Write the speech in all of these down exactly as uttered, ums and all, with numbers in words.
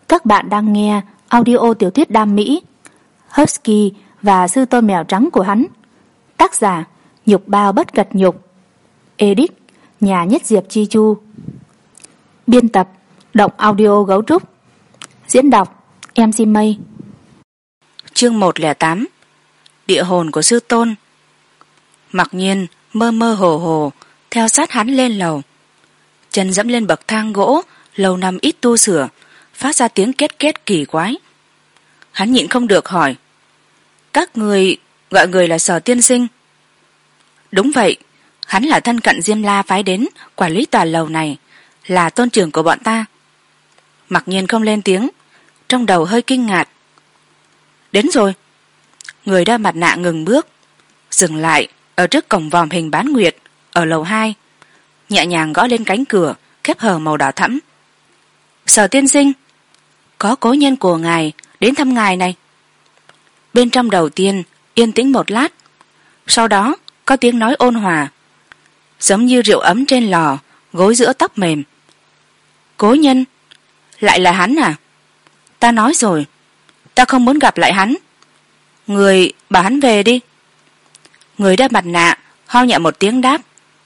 Các bạn đang nghe audio tiểu thuyết đam mỹ Husky và sư tôn mèo trắng của hắn. Tác giả Nhục Bao Bất Cật Nhục. Edit Nhà Nhất Diệp Chi Chu. Biên tập Động Audio Gấu Trúc. Diễn đọc em xê Mây. Chương một lẻ tám. Địa hồn của sư tôn. Mặc nhiên mơ mơ hồ hồ theo sát hắn lên lầu. Chân dẫm lên bậc thang gỗ lâu năm ít tu sửa, phát ra tiếng két két kỳ quái. Hắn nhịn không được hỏi: các người gọi người là Sở tiên sinh? Đúng vậy, hắn là thân cận Diêm La phái đến quản lý tòa lầu này, là tôn trưởng của bọn ta. Mặc nhiên không lên tiếng, trong đầu hơi kinh ngạc. Đến rồi. Người đeo mặt nạ ngừng bước, dừng lại ở trước cổng vòm hình bán nguyệt ở lầu hai, nhẹ nhàng gõ lên cánh cửa khép hờ màu đỏ thẫm. Sở tiên sinh, có cố nhân của ngài đến thăm ngài này. Bên trong đầu tiên yên tĩnh một lát, sau đó có tiếng nói ôn hòa, giống như rượu ấm trên lò, gối giữa tóc mềm. Cố nhân? Lại là hắn à? Ta nói rồi, ta không muốn gặp lại hắn. Người bảo hắn về đi. Người đeo mặt nạ ho nhẹ một tiếng đáp: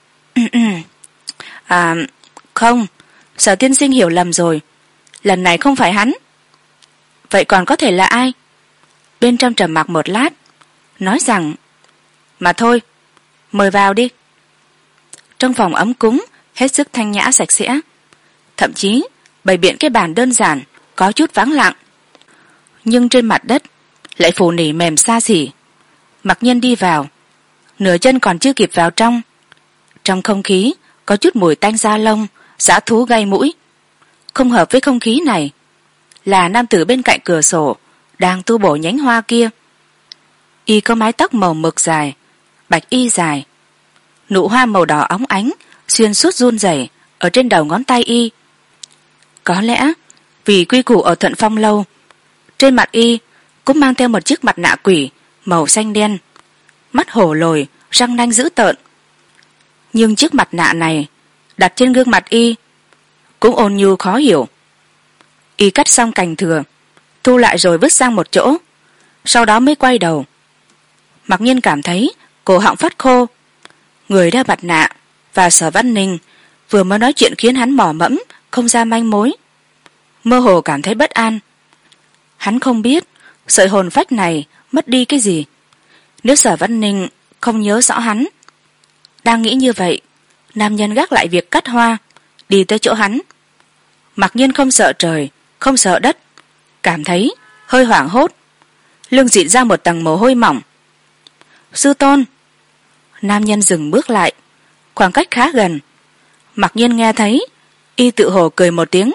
à không, Sở tiên sinh hiểu lầm rồi, lần này không phải hắn. Vậy còn có thể là ai? Bên trong trầm mặc một lát, nói rằng: mà thôi, mời vào đi. Trong phòng ấm cúng hết sức thanh nhã sạch sẽ, thậm chí bày biện cái bàn đơn giản có chút vắng lặng, nhưng trên mặt đất lại phủ nỉ mềm xa xỉ. Mặc nhiên đi vào, nửa chân còn chưa kịp vào trong, trong không khí có chút mùi tanh da lông dã thú gây mũi. Không hợp với không khí này là nam tử bên cạnh cửa sổ đang tu bổ nhánh hoa kia. Y có mái tóc màu mực dài, bạch y dài, nụ hoa màu đỏ óng ánh xuyên suốt run rẩy ở trên đầu ngón tay y. Có lẽ vì quy củ ở Thuận Phong lâu, trên mặt y cũng mang theo một chiếc mặt nạ quỷ màu xanh đen, mắt hổ lồi, răng nanh dữ tợn. Nhưng chiếc mặt nạ này đặt trên gương mặt y cũng ôn nhu khó hiểu. Y cắt xong cành thừa, thu lại rồi vứt sang một chỗ, sau đó mới quay đầu. Mặc nhiên cảm thấy cổ họng phát khô. Người đeo mặt nạ và Sở Văn Ninh vừa mới nói chuyện khiến hắn mò mẫm không ra manh mối, mơ hồ cảm thấy bất an. Hắn không biết sợi hồn phách này mất đi cái gì, nếu Sở Văn Ninh không nhớ rõ hắn. Đang nghĩ như vậy, nam nhân gác lại việc cắt hoa, đi tới chỗ hắn. Mặc nhiên không sợ trời không sợ đất, cảm thấy hơi hoảng hốt, lưng dịn ra một tầng mồ hôi mỏng. Sư tôn. Nam nhân dừng bước lại, khoảng cách khá gần. Mặc nhiên nghe thấy y tự hồ cười một tiếng.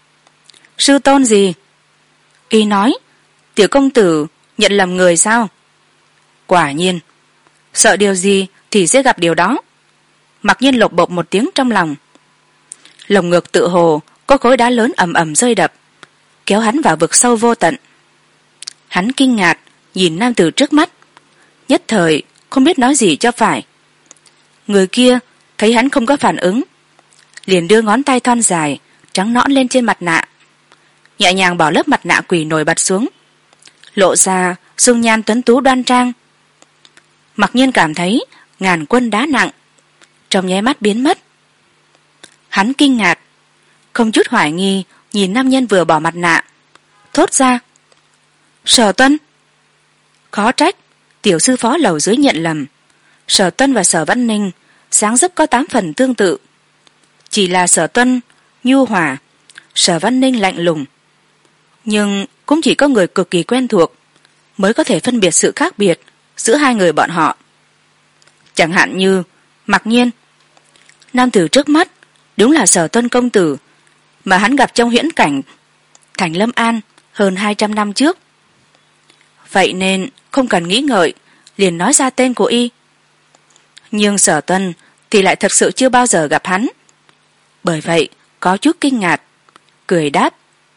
Sư tôn gì? Y nói: tiểu công tử nhận lầm người sao? Quả nhiên, sợ điều gì thì sẽ gặp điều đó. Mặc nhiên lộc bộc một tiếng trong lòng. Lồng ngực tự hồ có khối đá lớn ầm ầm rơi đập, kéo hắn vào vực sâu vô tận. Hắn kinh ngạc nhìn nam tử trước mắt, nhất thời không biết nói gì cho phải. Người kia thấy hắn không có phản ứng, liền đưa ngón tay thon dài trắng nõn lên trên mặt nạ, nhẹ nhàng bỏ lớp mặt nạ quỷ nổi bật xuống, lộ ra dung nhan tuấn tú đoan trang. Mặc nhiên cảm thấy ngàn quân đá nặng trong nháy mắt biến mất. Hắn kinh ngạc, không chút hoài nghi nhìn nam nhân vừa bỏ mặt nạ, thốt ra: Sở Tuân. Khó trách tiểu sư phó lầu dưới nhận lầm. Sở Tuân và Sở Văn Ninh dáng dấp có tám phần tương tự, chỉ là Sở Tuân nhu hòa, Sở Văn Ninh lạnh lùng. Nhưng cũng chỉ có người cực kỳ quen thuộc mới có thể phân biệt sự khác biệt giữa hai người bọn họ. Chẳng hạn như Mặc nhiên. Nam tử trước mắt đúng là Sở Tuân công tử mà hắn gặp trong huyễn cảnh Thành Lâm An hơn hai trăm năm trước. Vậy nên không cần nghĩ ngợi liền nói ra tên của y. Nhưng Sở Tuân thì lại thật sự chưa bao giờ gặp hắn, bởi vậy có chút kinh ngạc, cười đáp: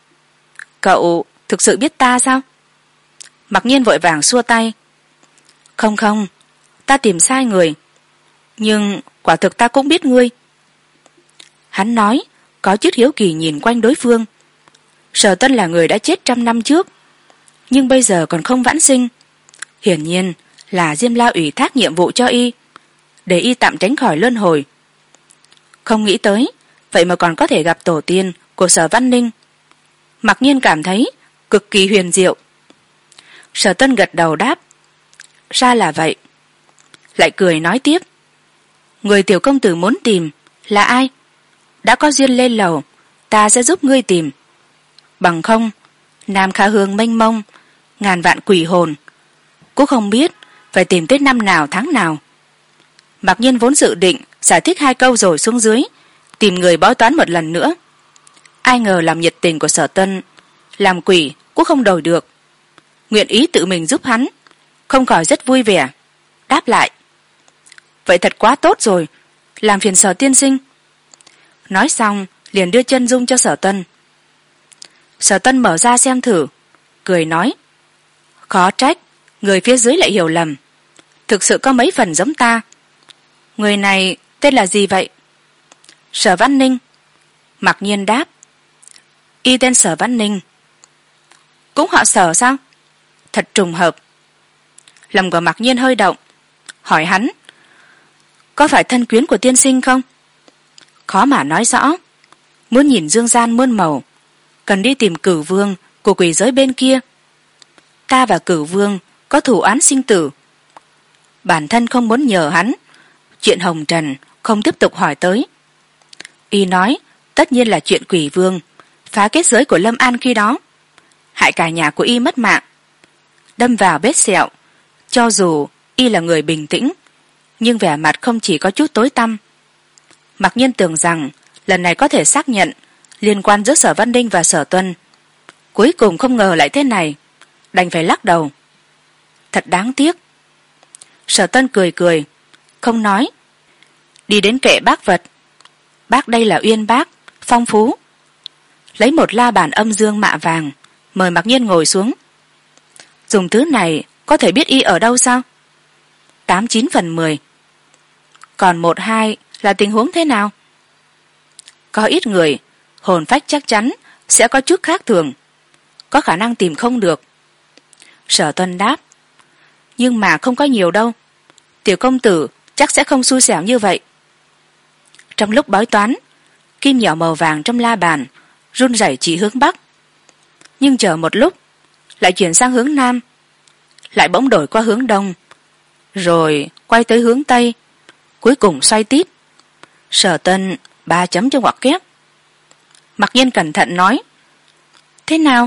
cậu thực sự biết ta sao? Mặc nhiên vội vàng xua tay: không không, ta tìm sai người, nhưng quả thực ta cũng biết ngươi. Hắn nói có chút hiếu kỳ nhìn quanh đối phương. Sở Tuân là người đã chết trăm năm trước, nhưng bây giờ còn không vãng sinh. Hiển nhiên là Diêm La ủy thác nhiệm vụ cho y, để y tạm tránh khỏi luân hồi. Không nghĩ tới vậy mà còn có thể gặp tổ tiên của Sở Văn Ninh. Mặc nhiên cảm thấy cực kỳ huyền diệu. Sở Tuân gật đầu đáp, ra là vậy. Lại cười nói tiếp, người tiểu công tử muốn tìm là ai? Đã có duyên lên lầu, ta sẽ giúp ngươi tìm. Bằng không, Nam Kha Hương mênh mông, ngàn vạn quỷ hồn, cũng không biết phải tìm tới năm nào tháng nào. Mặc nhiên vốn dự định giải thích hai câu rồi xuống dưới tìm người bói toán một lần nữa. Ai ngờ làm nhiệt tình của Sở Tuân, làm quỷ cũng không đổi được, nguyện ý tự mình giúp hắn, không khỏi rất vui vẻ, đáp lại, vậy thật quá tốt rồi, làm phiền Sở tiên sinh. Nói xong liền đưa chân dung cho Sở Tuân. Sở Tuân mở ra xem thử, cười nói, khó trách người phía dưới lại hiểu lầm, thực sự có mấy phần giống ta. Người này tên là gì vậy? Sở Văn Ninh. Mặc nhiên đáp, y tên Sở Văn Ninh. Cũng họ Sở sao? Thật trùng hợp. Lòng của Mặc nhiên hơi động, hỏi hắn, có phải thân quyến của tiên sinh không? Khó mà nói rõ, muốn nhìn dương gian muôn màu, cần đi tìm Cửu Vương của quỷ giới bên kia. Ta và Cửu Vương có thù oán sinh tử, bản thân không muốn nhờ hắn, chuyện hồng trần không tiếp tục hỏi tới. Y nói tất nhiên là chuyện Quỷ Vương phá kết giới của Lâm An khi đó, hại cả nhà của y mất mạng, đâm vào vết sẹo. Cho dù y là người bình tĩnh, nhưng vẻ mặt không chỉ có chút tối tăm. Mặc nhiên tưởng rằng lần này có thể xác nhận liên quan giữa Sở Văn Ninh và Sở Tuân, cuối cùng không ngờ lại thế này, đành phải lắc đầu. Thật đáng tiếc. Sở Tuân cười cười, không nói, đi đến kệ bác vật. Bác đây là uyên bác, phong phú. Lấy một la bàn âm dương mạ vàng, mời Mặc nhiên ngồi xuống. Dùng thứ này có thể biết y ở đâu sao? Tám chín phần mười. Còn một hai là tình huống thế nào? Có ít người hồn phách chắc chắn sẽ có chút khác thường, có khả năng tìm không được. Sở Tuân đáp, nhưng mà không có nhiều đâu, tiểu công tử chắc sẽ không xui xẻo như vậy. Trong lúc bói toán, kim nhỏ màu vàng trong la bàn run rẩy chỉ hướng bắc, nhưng chờ một lúc lại chuyển sang hướng nam, lại bỗng đổi qua hướng đông, rồi quay tới hướng tây, cuối cùng xoay tít. Sở Tuân ba chấm cho ngoặc kép. Mặc nhiên cẩn thận nói, thế nào?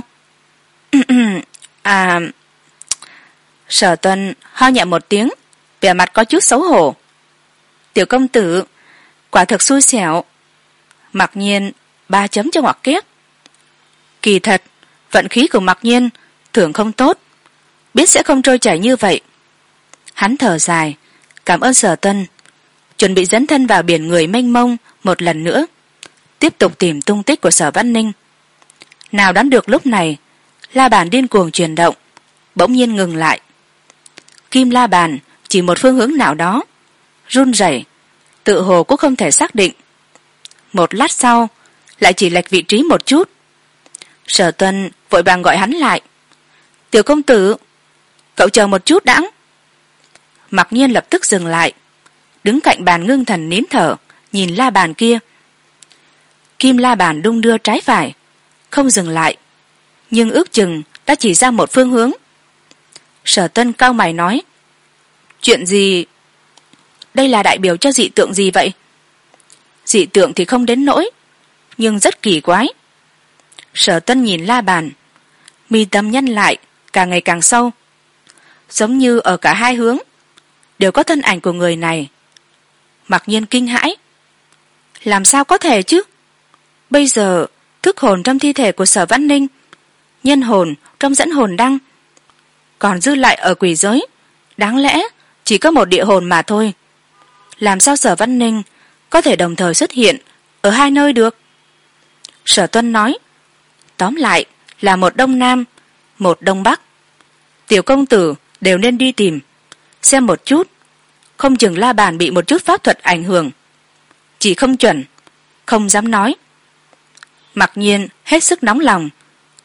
à Sở Tuân ho nhẹ một tiếng, vẻ mặt có chút xấu hổ. Tiểu công tử quả thực xui xẻo. Mặc nhiên ba chấm cho ngoặc kép. Kỳ thật vận khí của Mặc nhiên thường không tốt, biết sẽ không trôi chảy như vậy. Hắn thở dài, cảm ơn Sở Tuân, chuẩn bị dẫn thân vào biển người mênh mông một lần nữa, tiếp tục tìm tung tích của Sở Văn Ninh. Nào đoán được lúc này la bàn điên cuồng chuyển động, bỗng nhiên ngừng lại. Kim la bàn chỉ một phương hướng nào đó, run rẩy, tự hồ cũng không thể xác định. Một lát sau lại chỉ lệch vị trí một chút. Sở Tuân vội vàng gọi hắn lại, tiểu công tử, cậu chờ một chút đãng. Mặc nhiên lập tức dừng lại, đứng cạnh bàn ngưng thần nín thở, nhìn la bàn kia. Kim la bàn đung đưa trái phải, không dừng lại, nhưng ước chừng đã chỉ ra một phương hướng. Sở Tuân cau mày nói, chuyện gì? Đây là đại biểu cho dị tượng gì vậy? Dị tượng thì không đến nỗi, nhưng rất kỳ quái. Sở Tuân nhìn la bàn, mi tâm nhăn lại càng ngày càng sâu, giống như ở cả hai hướng đều có thân ảnh của người này. Mặc nhiên kinh hãi, làm sao có thể chứ? Bây giờ thức hồn trong thi thể của Sở Văn Ninh, nhân hồn trong dẫn hồn đăng, còn dư lại ở quỷ giới đáng lẽ chỉ có một địa hồn mà thôi. Làm sao Sở Văn Ninh có thể đồng thời xuất hiện ở hai nơi được? Sở Tuân nói, tóm lại là một đông nam, một đông bắc. Tiểu công tử đều nên đi tìm xem một chút, không chừng la bàn bị một chút pháp thuật ảnh hưởng, chỉ không chuẩn, không dám nói. Mặc nhiên hết sức nóng lòng,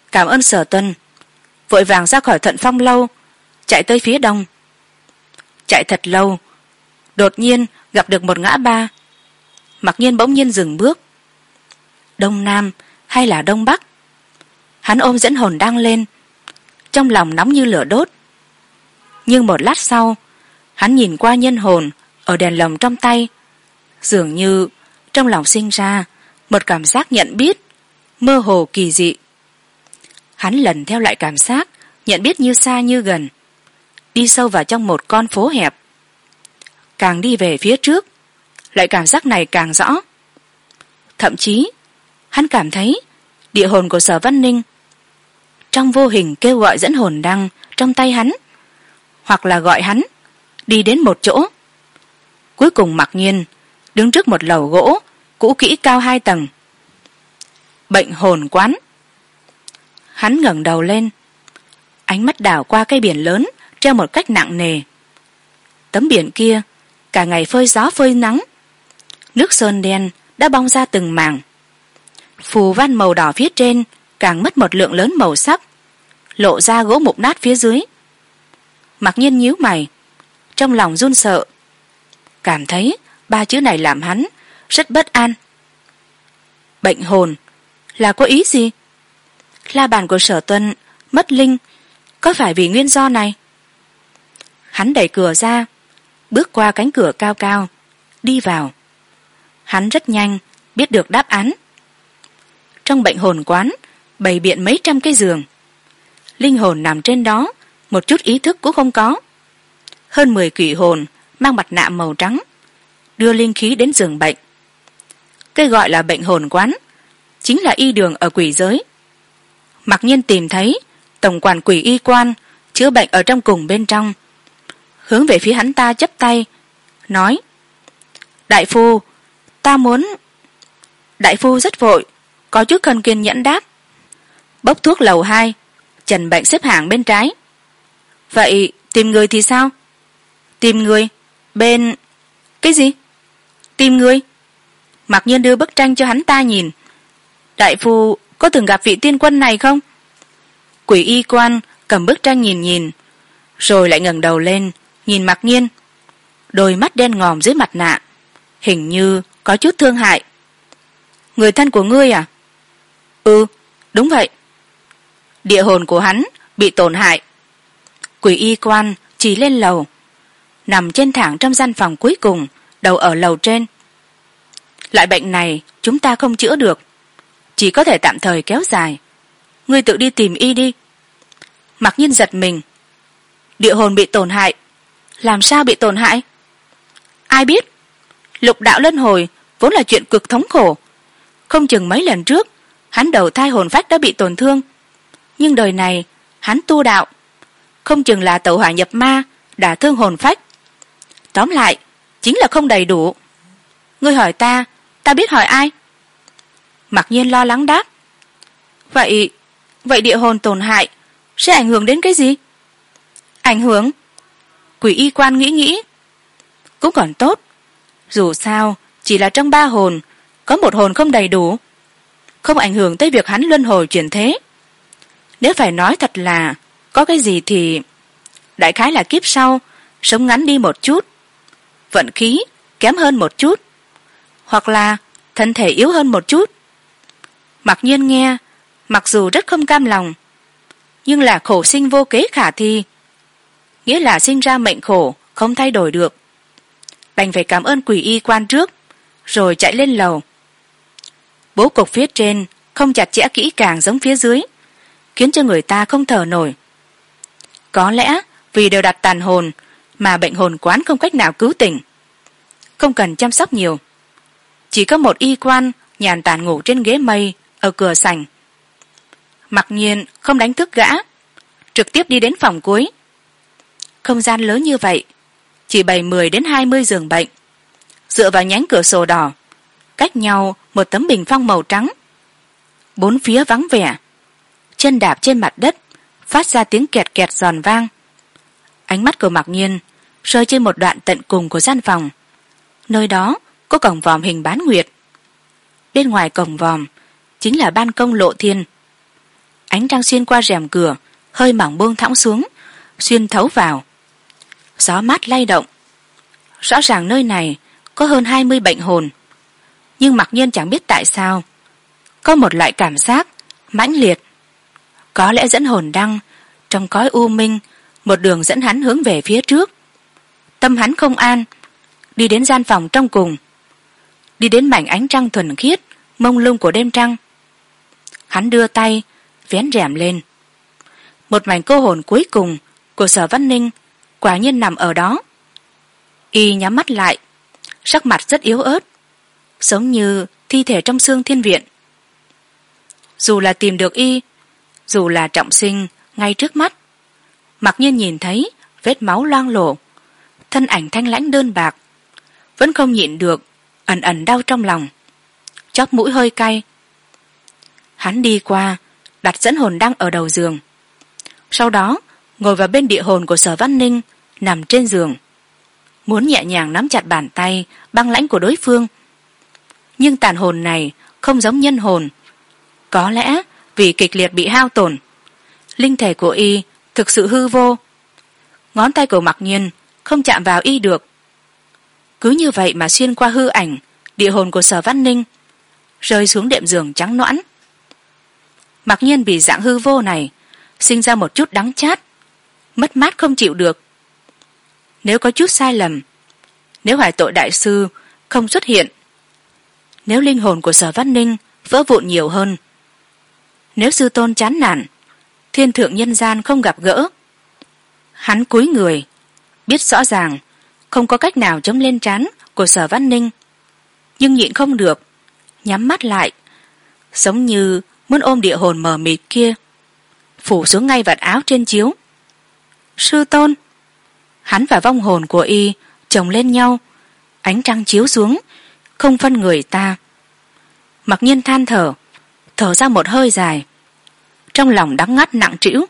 cảm ơn Sở Tuân, vội vàng ra khỏi Thuận Phong lâu, chạy tới phía đông. Chạy thật lâu, đột nhiên gặp được một ngã ba. Mặc nhiên bỗng nhiên dừng bước. Đông nam hay là đông bắc? Hắn ôm dẫn hồn đang lên, trong lòng nóng như lửa đốt. Nhưng một lát sau, hắn nhìn qua nhân hồn ở đèn lồng trong tay, dường như trong lòng sinh ra một cảm giác nhận biết mơ hồ kỳ dị. Hắn lần theo lại cảm giác nhận biết như xa như gần, đi sâu vào trong một con phố hẹp. Càng đi về phía trước, lại cảm giác này càng rõ. Thậm chí hắn cảm thấy địa hồn của Sở Văn Ninh trong vô hình kêu gọi dẫn hồn đăng trong tay hắn, hoặc là gọi hắn đi đến một chỗ. Cuối cùng mặc nhiên đứng trước một lầu gỗ cũ kỹ cao hai tầng. Bệnh hồn quán. Hắn ngẩng đầu lên, ánh mắt đảo qua cây biển lớn treo một cách nặng nề. Tấm biển kia cả ngày phơi gió phơi nắng, nước sơn đen đã bong ra từng mảng. Phù văn màu đỏ phía trên càng mất một lượng lớn màu sắc, lộ ra gỗ mục nát phía dưới. Mặc nhiên nhíu mày, trong lòng run sợ, cảm thấy ba chữ này làm hắn rất bất an. Bệnh hồn là có ý gì? La bàn của Sở Tuân mất linh có phải vì nguyên do này? Hắn đẩy cửa ra, bước qua cánh cửa cao cao, đi vào. Hắn rất nhanh biết được đáp án. Trong bệnh hồn quán bày biện mấy trăm cái giường, linh hồn nằm trên đó một chút ý thức cũng không có. Hơn mười quỷ hồn mang mặt nạ màu trắng đưa linh khí đến giường bệnh. Cái gọi là bệnh hồn quán chính là y đường ở quỷ giới. Mặc nhiên tìm thấy tổng quản quỷ y quan chữa bệnh ở trong cùng bên trong, hướng về phía hắn ta chắp tay nói: đại phu, ta muốn. Đại phu rất vội, có chút không kiên nhẫn đáp: bốc thuốc lầu hai, trần bệnh xếp hàng bên trái. Vậy tìm người thì sao? Tìm người bên... Cái gì? Tìm người? Mặc nhiên đưa bức tranh cho hắn ta nhìn. Đại phu có từng gặp vị tiên quân này không? Quỷ y quan cầm bức tranh nhìn nhìn, rồi lại ngẩng đầu lên nhìn Mặc nhiên. Đôi mắt đen ngòm dưới mặt nạ hình như có chút thương hại. Người thân của ngươi à? Ừ, đúng vậy. Địa hồn của hắn bị tổn hại. Quỷ y quan chỉ lên lầu, nằm trên thảm trong gian phòng cuối cùng, đầu ở lầu trên. Loại bệnh này chúng ta không chữa được, chỉ có thể tạm thời kéo dài. Ngươi tự đi tìm y đi. Mặc nhiên giật mình. Địa hồn bị tổn hại? Làm sao bị tổn hại? Ai biết? Lục đạo luân hồi vốn là chuyện cực thống khổ, không chừng mấy lần trước hắn đầu thai hồn phách đã bị tổn thương, nhưng đời này hắn tu đạo, không chừng là tẩu hỏa nhập ma đả thương hồn phách. Tóm lại chính là không đầy đủ. Ngươi hỏi ta, ta biết hỏi ai? Mặc nhiên lo lắng đáp: vậy vậy địa hồn tổn hại sẽ ảnh hưởng đến cái gì? Ảnh hưởng? Quỷ y quan nghĩ nghĩ, cũng còn tốt, dù sao chỉ là trong ba hồn có một hồn không đầy đủ, không ảnh hưởng tới việc hắn luân hồi chuyển thế. Nếu phải nói thật là có cái gì thì đại khái là kiếp sau sống ngắn đi một chút, vận khí kém hơn một chút, hoặc là thân thể yếu hơn một chút. Mặc nhiên nghe, mặc dù rất không cam lòng, nhưng là khổ sinh vô kế khả thi, nghĩa là sinh ra mệnh khổ không thay đổi được. Đành phải cảm ơn quỷ y quan trước, rồi chạy lên lầu. Bố cục phía trên không chặt chẽ kỹ càng giống phía dưới, khiến cho người ta không thở nổi. Có lẽ vì đều đặt tàn hồn mà bệnh hồn quán không cách nào cứu tỉnh, không cần chăm sóc nhiều. Chỉ có một y quan nhàn tản ngủ trên ghế mây ở cửa sảnh. Mặc nhiên không đánh thức gã, trực tiếp đi đến phòng cuối. Không gian lớn như vậy, chỉ bày mười đến hai mươi giường bệnh, dựa vào nhánh cửa sổ đỏ, cách nhau một tấm bình phong màu trắng. Bốn phía vắng vẻ, chân đạp trên mặt đất phát ra tiếng kẹt kẹt giòn vang. Ánh mắt của Mặc nhiên rơi trên một đoạn tận cùng của gian phòng. Nơi đó có cổng vòm hình bán nguyệt, bên ngoài cổng vòm chính là ban công lộ thiên. ánh trăng xuyên qua rèm cửa hơi mỏng buông thõng xuống, xuyên thấu vào. Gió mát lay động. Rõ ràng nơi này có hơn hai mươi bệnh hồn, nhưng mặc nhiên chẳng biết tại sao có một loại cảm giác mãnh liệt, có lẽ dẫn hồn đăng trong cõi u minh, một đường dẫn hắn hướng về phía trước. Tâm hắn không an, đi đến gian phòng trong cùng, đi đến mảnh ánh trăng thuần khiết mông lung của đêm trăng. Hắn đưa tay vén rèm lên. Một mảnh cô hồn cuối cùng của Sở Văn Ninh quả nhiên nằm ở đó. Y nhắm mắt lại, sắc mặt rất yếu ớt, giống như thi thể trong xương thiên viện. Dù là tìm được y, dù là trọng sinh ngay trước mắt, mặc nhiên nhìn thấy vết máu loang lổ, thân ảnh thanh lãnh đơn bạc, vẫn không nhịn được ẩn ẩn đau trong lòng, chóp mũi hơi cay. Hắn đi qua đặt dẫn hồn đăng ở đầu giường, sau đó ngồi vào bên địa hồn của Sở Văn Ninh nằm trên giường, muốn nhẹ nhàng nắm chặt bàn tay băng lãnh của đối phương. Nhưng tàn hồn này không giống nhân hồn, có lẽ vì kịch liệt bị hao tổn, linh thể của y thực sự hư vô. Ngón tay của mặc nhiên không chạm vào y được, cứ như vậy mà xuyên qua hư ảnh địa hồn của Sở Văn Ninh, rơi xuống đệm giường trắng nõn. Mặc nhiên vì dạng hư vô này sinh ra một chút đắng chát, mất mát không chịu được. Nếu có chút sai lầm, nếu Hoài Tội đại sư không xuất hiện, nếu linh hồn của Sở Văn Ninh vỡ vụn nhiều hơn, nếu sư tôn chán nản, thiên thượng nhân gian không gặp gỡ, hắn cúi người, biết rõ ràng không có cách nào chống lên trán của Sở Văn Ninh, nhưng nhịn không được, nhắm mắt lại, giống như muốn ôm địa hồn mờ mịt kia, phủ xuống ngay vạt áo trên chiếu. Sư tôn! Hắn và vong hồn của y chồng lên nhau, ánh trăng chiếu xuống, không phân người ta. Mặc nhiên than thở, thở ra một hơi dài, trong lòng đắng ngắt nặng trĩu.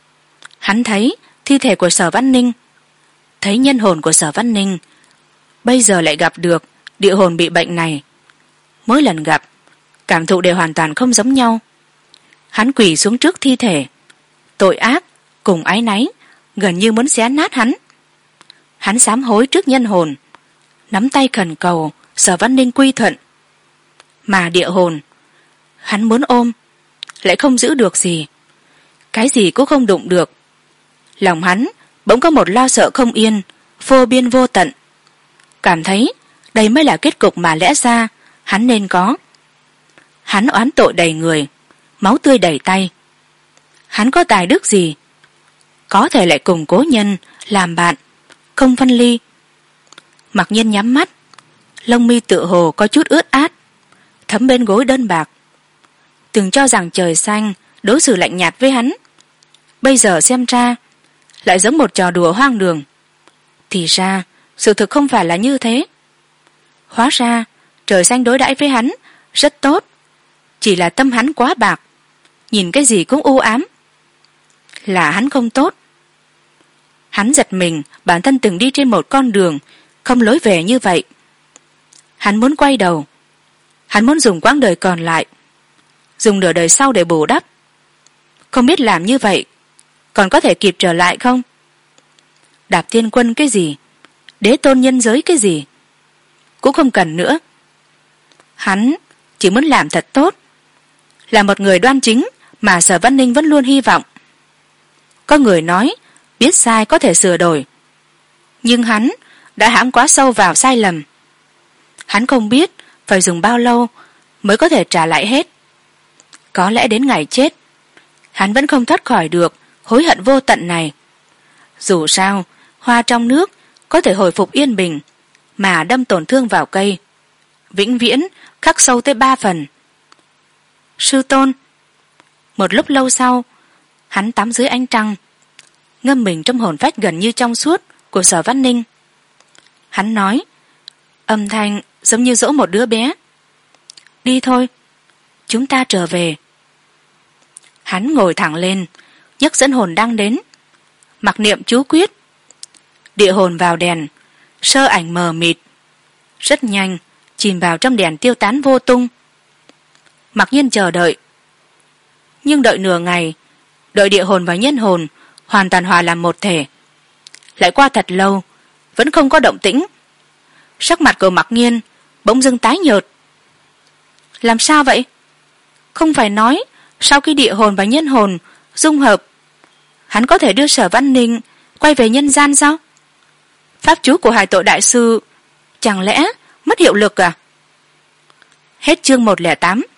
Hắn thấy thi thể của Sở Văn Ninh, thấy nhân hồn của Sở Văn Ninh, bây giờ lại gặp được địa hồn bị bệnh này. Mỗi lần gặp, cảm thụ đều hoàn toàn không giống nhau. Hắn quỳ xuống trước thi thể, tội ác cùng áy náy gần như muốn xé nát hắn. Hắn sám hối trước nhân hồn, nắm tay khẩn cầu Sở Văn Ninh quy thuận. Mà địa hồn, hắn muốn ôm, lại không giữ được gì, cái gì cũng không đụng được. Lòng hắn bỗng có một lo sợ không yên, vô biên vô tận, cảm thấy đây mới là kết cục mà lẽ ra hắn nên có. Hắn oán tội đầy người, máu tươi đầy tay. Hắn có tài đức gì có thể lại cùng cố nhân làm bạn, không phân ly? Mặc nhiên nhắm mắt, lông mi tựa hồ có chút ướt át, thấm bên gối đơn bạc. Từng cho rằng trời xanh đối xử lạnh nhạt với hắn, bây giờ xem ra lại giống một trò đùa hoang đường. Thì ra sự thực không phải là như thế. Hóa ra trời xanh đối đãi với hắn rất tốt, chỉ là tâm hắn quá bạc, nhìn cái gì cũng u ám. Là hắn không tốt. Hắn giật mình, bản thân từng đi trên một con đường không lối về như vậy. Hắn muốn quay đầu, hắn muốn dùng quãng đời còn lại, dùng nửa đời sau để bù đắp. Không biết làm như vậy còn có thể kịp trở lại không? Đạp thiên quân cái gì, đế tôn nhân giới cái gì cũng không cần nữa. Hắn chỉ muốn làm thật tốt, là một người đoan chính mà Sở Văn Ninh vẫn luôn hy vọng. Có người nói biết sai có thể sửa đổi, nhưng hắn đã hãm quá sâu vào sai lầm. Hắn không biết phải dùng bao lâu mới có thể trả lại hết. Có lẽ đến ngày chết, hắn vẫn không thoát khỏi được hối hận vô tận này. Dù sao, hoa trong nước có thể hồi phục yên bình, mà đâm tổn thương vào cây, vĩnh viễn khắc sâu tới ba phần. Sư tôn! Một lúc lâu sau, hắn tắm dưới ánh trăng, ngâm mình trong hồn phách gần như trong suốt của Sở Văn Ninh. Hắn nói, âm thanh giống như dỗ một đứa bé. Đi thôi, chúng ta trở về. Hắn ngồi thẳng lên, nhấc dẫn hồn đăng đến, mặc niệm chú quyết. Địa hồn vào đèn, sơ ảnh mờ mịt, rất nhanh chìm vào trong đèn tiêu tán vô tung. Mặc nhiên chờ đợi, nhưng đợi nửa ngày, đợi địa hồn và nhân hồn hoàn toàn hòa làm một thể, lại qua thật lâu vẫn không có động tĩnh. Sắc mặt của Mặc Nhiên bỗng dưng tái nhợt. Làm sao vậy? Không phải nói sau khi địa hồn và nhân hồn dung hợp, hắn có thể đưa Sở Văn Ninh quay về nhân gian sao? Pháp chú của Hải Tội đại sư chẳng lẽ mất hiệu lực à? Hết chương một lẻ tám.